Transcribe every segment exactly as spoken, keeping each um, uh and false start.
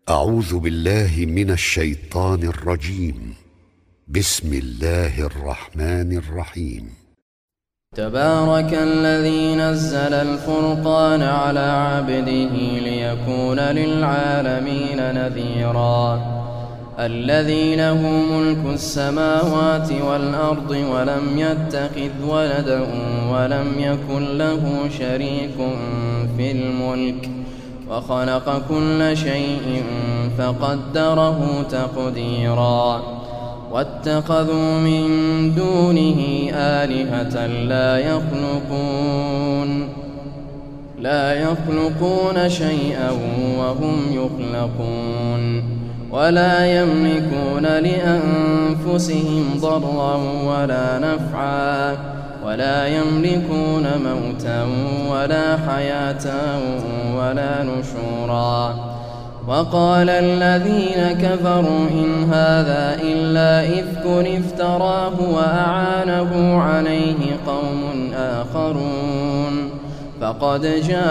أعوذ بالله من الشيطان الرجيم. بسم الله الرحمن الرحيم. تبارك الذي نزل الفرقان على عبده ليكون للعالمين نذيرا. الذي له ملك السماوات والأرض ولم يتخذ ولدا ولم يكن له شريك في الملك وخلق كل شيء فقدره تقديرا. واتخذوا من دونه آلهة لا يخلقون لا يخلقون شيئا وهم يخلقون ولا يملكون لأنفسهم ضرا ولا نفعا ولا يملكون موتا ولا حياة ولا نشورا. وقال الذين كفروا إن هذا إلا إفك افتراه وأعانه عليه قوم آخرون فقد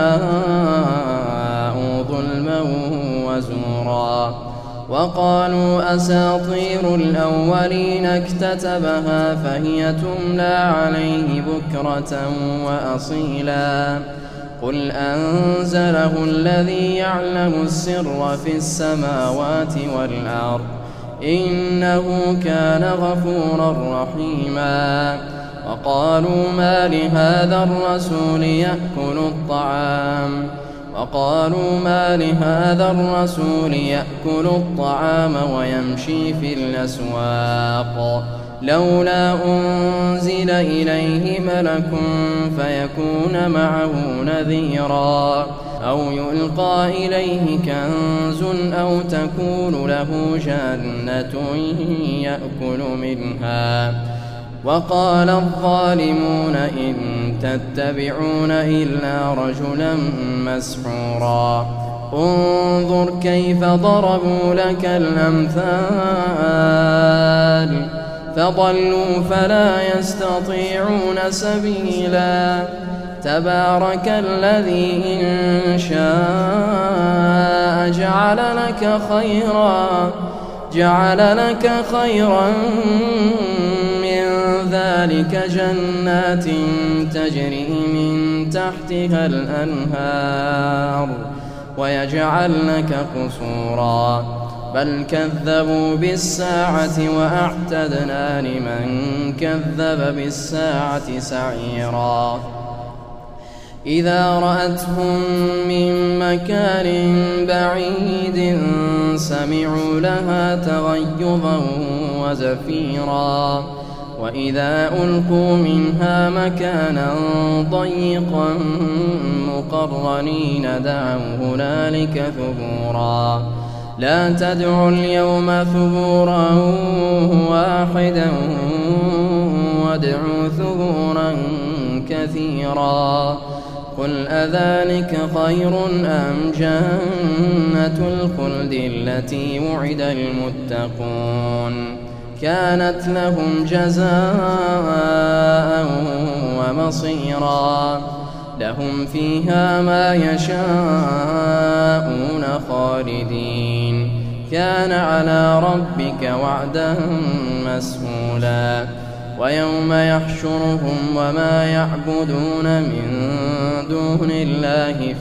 جاءوا ظلما وزورا. وقالوا أساطير الأولين اكتتبها فهي تملى عليه بكرة وأصيلا. قل أنزله الذي يعلم السر في السماوات والأرض إنه كان غفورا رحيما. وقالوا ما لهذا الرسول يأكل الطعام وقالوا ما لهذا الرسول يأكل الطعام ويمشي في الأسواق لولا أنزل إليه ملك فيكون معه نذيرا أو يلقى إليه كنز أو تكون له جنة يأكل منها. وقال الظالمون إن تتبعون إلا رجلا مسحورا. انظر كيف ضربوا لك الأمثال فضلوا فلا يستطيعون سبيلا. تبارك الذي إن شاء جعل لك خيرا جعل لك خيرا من ذلك جنات تجري من تحتها الأنهار ويجعل لك قصورا. بل كذبوا بالساعة وأعتدنا لمن كذب بالساعة سعيرا. إذا رأتهم من مكان بعيد سمعوا لها تغيظا وزفيرا. وإذا ألقوا منها مكانا ضيقا مقرنين دعوا هنالك ثبورا. لا تدعوا اليوم ثبورا واحدا وادعوا ثبورا كثيرا. قل أذلك خير أم جنة الخلد التي وعد المتقون كانت لهم جزاء ومصيرا. لهم فيها ما يشاءون خالدين كان على ربك وعدا مسئولا. ويوم يحشرهم وما يعبدون من دون الله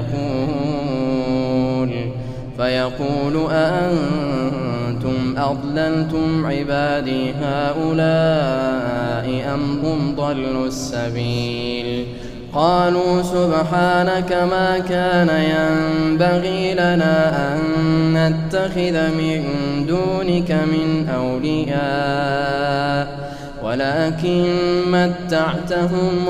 فيقول فيقول أأنتم أضللتم عبادي هؤلاء أم هم ضلوا السبيل. قالوا سبحانك ما كان ينبغي لنا أن نتخذ من دونك من أولياء ولكن متعتهم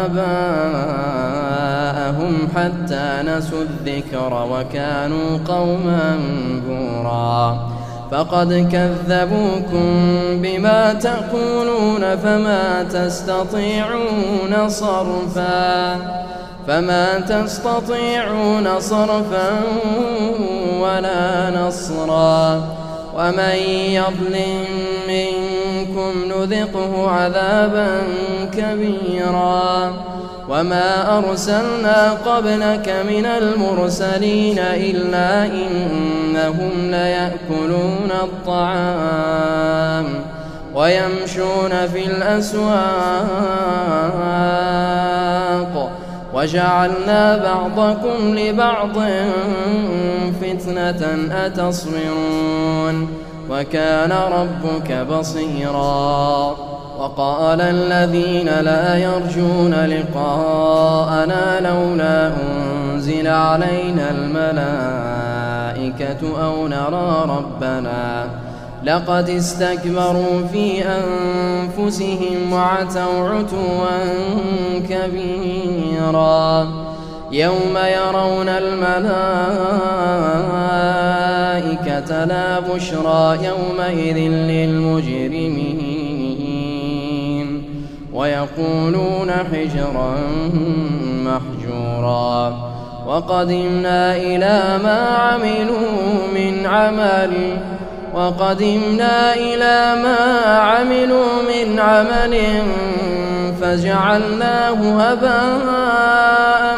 وآباءهم حتى نسوا الذكر وكانوا قوما بورا. فقد كذبوكم بما تقولون فما تستطيعون صرفا فما تستطيعون صرفا ولا نصرا. ومن يظلم منكم نذقه عذابا كبيرا. وما أرسلنا قبلك من المرسلين إلا إنهم ليأكلون الطعام ويمشون في الأسواق وجعلنا بعضكم لبعض فتنة أتصبرون وكان ربك بصيرا. وقال الذين لا يرجون لقاءنا لولا أنزل علينا الملائكة أو نرى ربنا لقد استكبروا في أنفسهم وعتوا عتوا كبيرا. يوم يرون الملائكة لا بشرى يومئذ للمجرمين ويقولون حجرا محجورا. وقدمنا إلى ما عملوا من عمل وقدمنا إلى ما عملوا من عمل فجعلناه هباء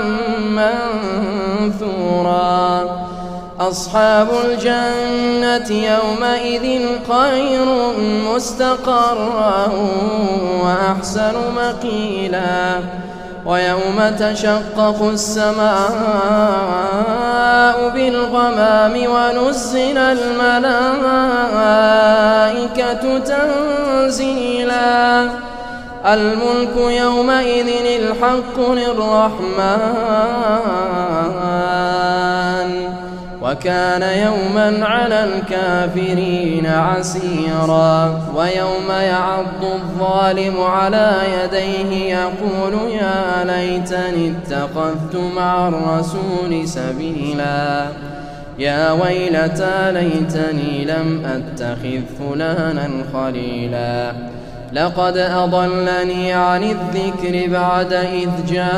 منثورا. أصحاب الجنة يومئذ خير مستقرا وأحسن مقيلا. ويوم تشقق السماء بالغمام ونزل الملائكة تنزيلا. الملك يومئذ الحق للرحمن وكان يوما على الكافرين عسيرا. ويوم يعض الظالم على يديه يقول يا ليتني اتخذت مع الرسول سبيلا. يا ويلتى ليتني لم أتخذ فلانا خليلا. لقد أضلني عن الذكر بعد إذ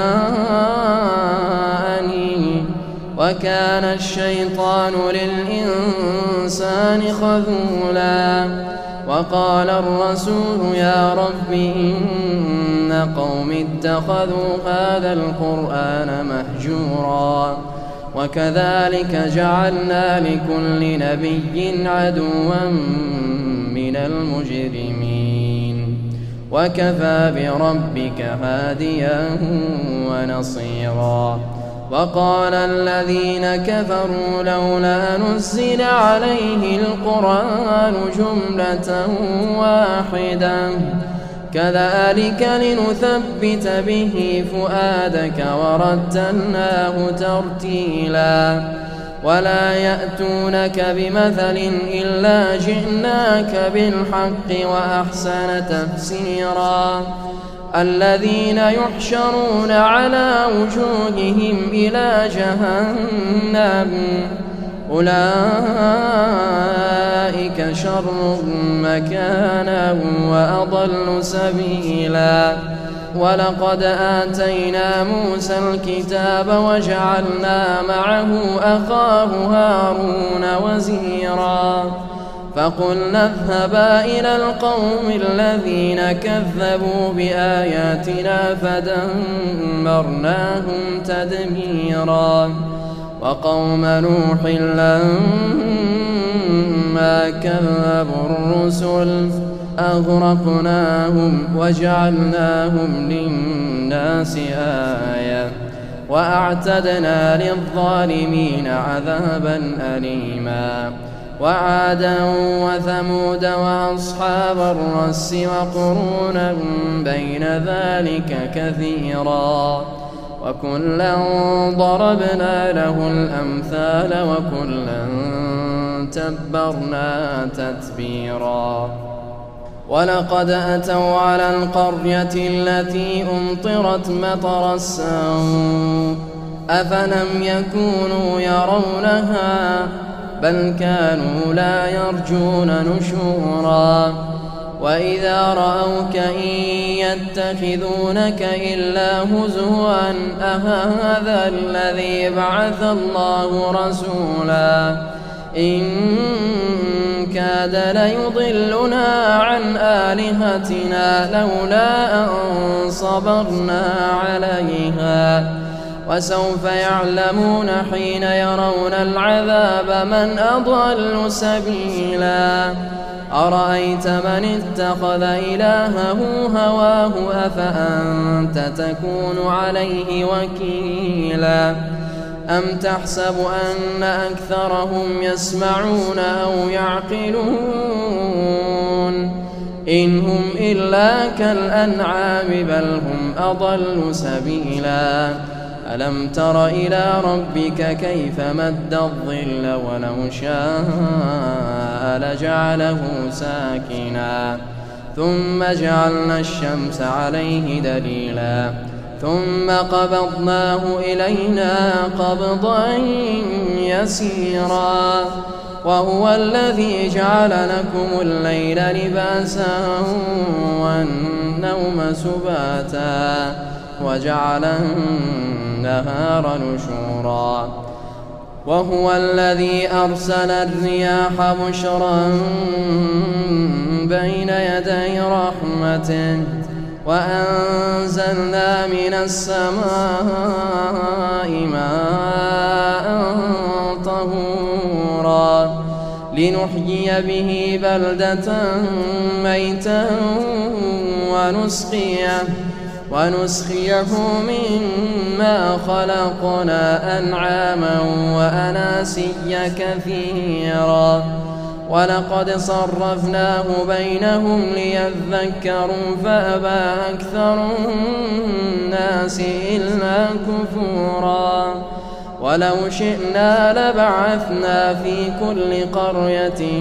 جاءني وكان الشيطان للإنسان خذولا. وقال الرسول يا رب إن قوم اتخذوا هذا القرآن مهجورا. وكذلك جعلنا لكل نبي عدوا من المجرمين وكفى بربك هاديا ونصيرا. وقال الذين كفروا لولا نزل عليه القرآن جملة واحدة كذلك لنثبت به فؤادك ورتلناه ترتيلا. ولا يأتونك بمثل إلا جئناك بالحق وأحسن تفسيرا. الذين يحشرون على وجوههم إلى جهنم أولئك شر مكانا وأضل سبيلا. ولقد آتينا موسى الكتاب وجعلنا معه أخاه هارون وزيرا. فقلنا اذهبا إلى القوم الذين كذبوا بآياتنا فدمرناهم تدميرا. وقوم نوح لما كذبوا الرسل أغرقناهم وجعلناهم للناس آية وأعتدنا للظالمين عذابا أليما. وعادا وثمود وأصحاب الرس وقرونا بين ذلك كثيرا. وكلا ضربنا له الأمثال وكلا تبرنا تتبيرا. ولقد أتوا على القرية التي أمطرت مطر السوء أفلم يكونوا يرونها بل كانوا لا يرجون نشورا. وإذا رأوك إن يتخذونك إلا هزوا أهذا الذي بعث الله رسولا. إن كاد ليضلنا عن آلهتنا لولا أن صبرنا عليها وسوف يعلمون حين يرون العذاب من أضل سبيلا أرأيت من اتخذ إلهه هواه أفأنت تكون عليه وكيلا أم تحسب أن أكثرهم يسمعون أو يعقلون إن هم إلا كالأنعام بل هم أضل سبيلا ألم تر إلى ربك كيف مد الظل ولو شاء لجعله ساكنا ثم جعلنا الشمس عليه دليلا ثم قبضناه إلينا قبضا يسيرا وهو الذي جعل لكم الليل لباسا والنوم سباتا وجعل النهار نشورا وهو الذي أرسل الرياح بشرا بين يدي رحمته وأنزلنا من السماء ماء طهورا لنحيي به بلدة ميتا ونسقيه ونسقيه مما خلقنا أنعاما وأناسيا كثيرا ولقد صرفناه بينهم ليذكروا فأبى أكثر الناس إلا كفورا ولو شئنا لبعثنا في كل قرية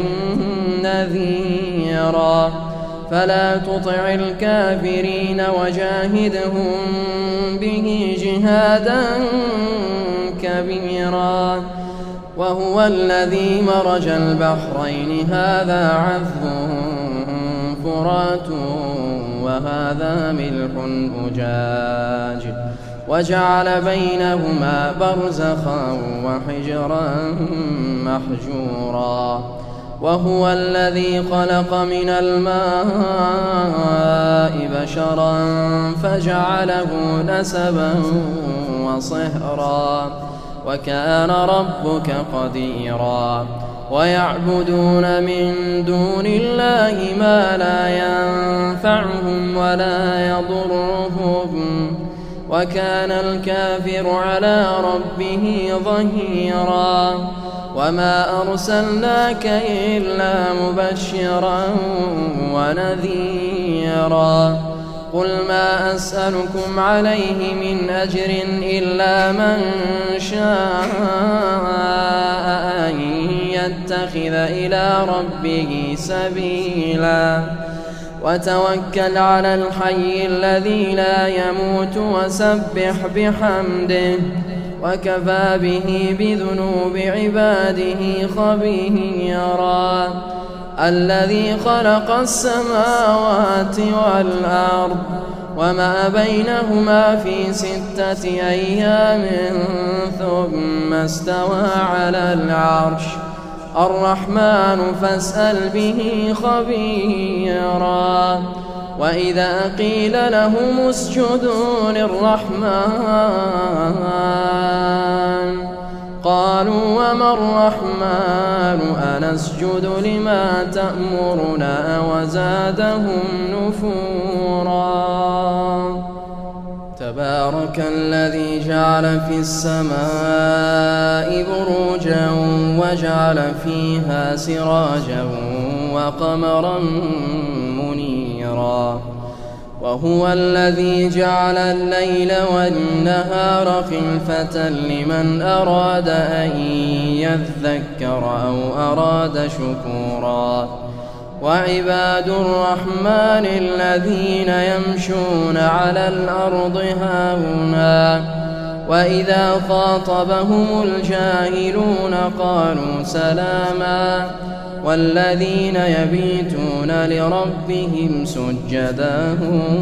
نذيرا فلا تطع الكافرين وجاهدهم به جهادا كبيرا وهو الذي مرج البحرين هذا عذب فرات وهذا ملح أجاج وجعل بينهما برزخا وحجرا محجورا وهو الذي خلق من الماء بشرا فجعله نسبا وصهرا وكان ربك قديرا ويعبدون من دون الله ما لا ينفعهم ولا يضرهم وكان الكافر على ربه ظهيرا وما أرسلناك إلا مبشرا ونذيرا قل ما أسألكم عليه من أجر إلا من شاء أن يتخذ إلى ربه سبيلا وتوكل على الحي الذي لا يموت وسبح بحمده وكفى به بذنوب عباده خبيرا الذي خلق السماوات والأرض وما بينهما في ستة أيام ثم استوى على العرش الرحمن فاسأل به خبيرا وإذا قيل لهم اسجدوا للرحمن قالوا وما الرحمن أنسجد لما تأمرنا وزادهم نفورا تبارك الذي جعل في السماء بروجا وجعل فيها سراجا وقمرا منيرا وهو الذي جعل الليل والنهار خلفة لمن أراد أن يذكر أو أراد شكورا وعباد الرحمن الذين يمشون على الأرض هاونا وإذا خاطبهم الجاهلون قالوا سلاما والذين يبيتون لربهم سجدا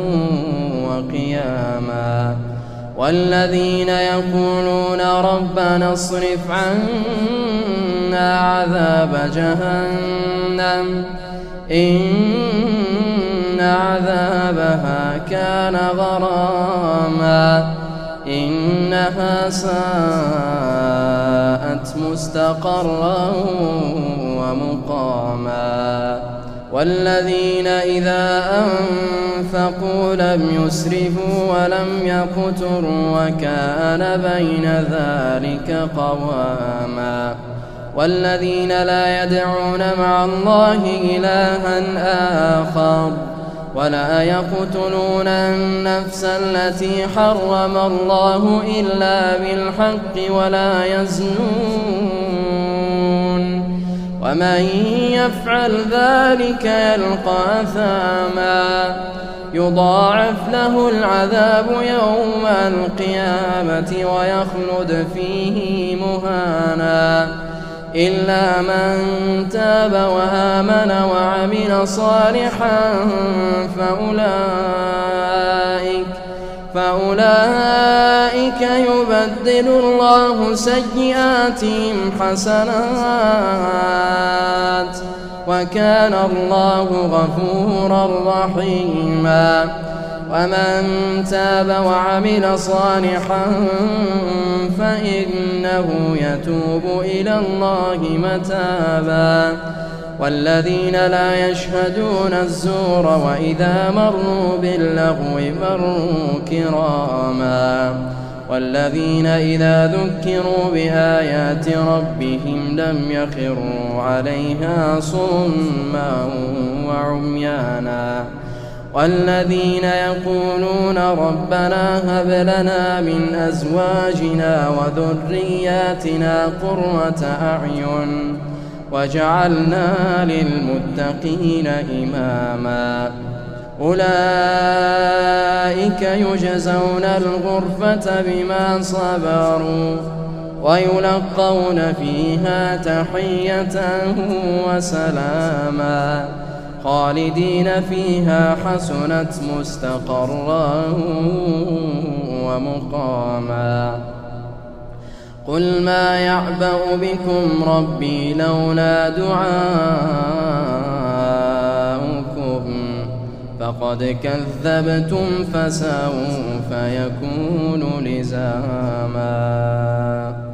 وقياما والذين يقولون ربنا اصرف عنا عذاب جهنم إن عذابها كان غراما إنها ساءت مستقرا ومقاما والذين إذا أنفقوا لم يسرفوا ولم يقتروا وكان بين ذلك قواما والذين لا يدعون مع الله إلها آخر ولا يقتلون النفس التي حرم الله إلا بالحق ولا يزنون ومن يفعل ذلك يلقى أثاما يضاعف له العذاب يوم القيامة ويخلد فيه مهانا إلا من تاب وآمن وعمل صالحا فأولئك, فأولئك يبدل الله سيئاتهم حسنات وكان الله غفورا رحيما ومن تاب وعمل صالحا فإنه يتوب إلى الله متابا والذين لا يشهدون الزور وإذا مروا باللغو مروا كراما والذين إذا ذكروا بآيات ربهم لم يخروا عليها صما وعميانا والذين يقولون ربنا هب لنا من أزواجنا وذرياتنا قرة أعين وجعلنا للمتقين إماما أولئك يجزون الغرفة بما صبروا ويلقون فيها تحية وسلاما خالدين فيها حسنت مستقرا ومقاما قل ما يعبأ بكم ربي لولا دعاؤكم فقد كذبتم فسوف يكون لزاما.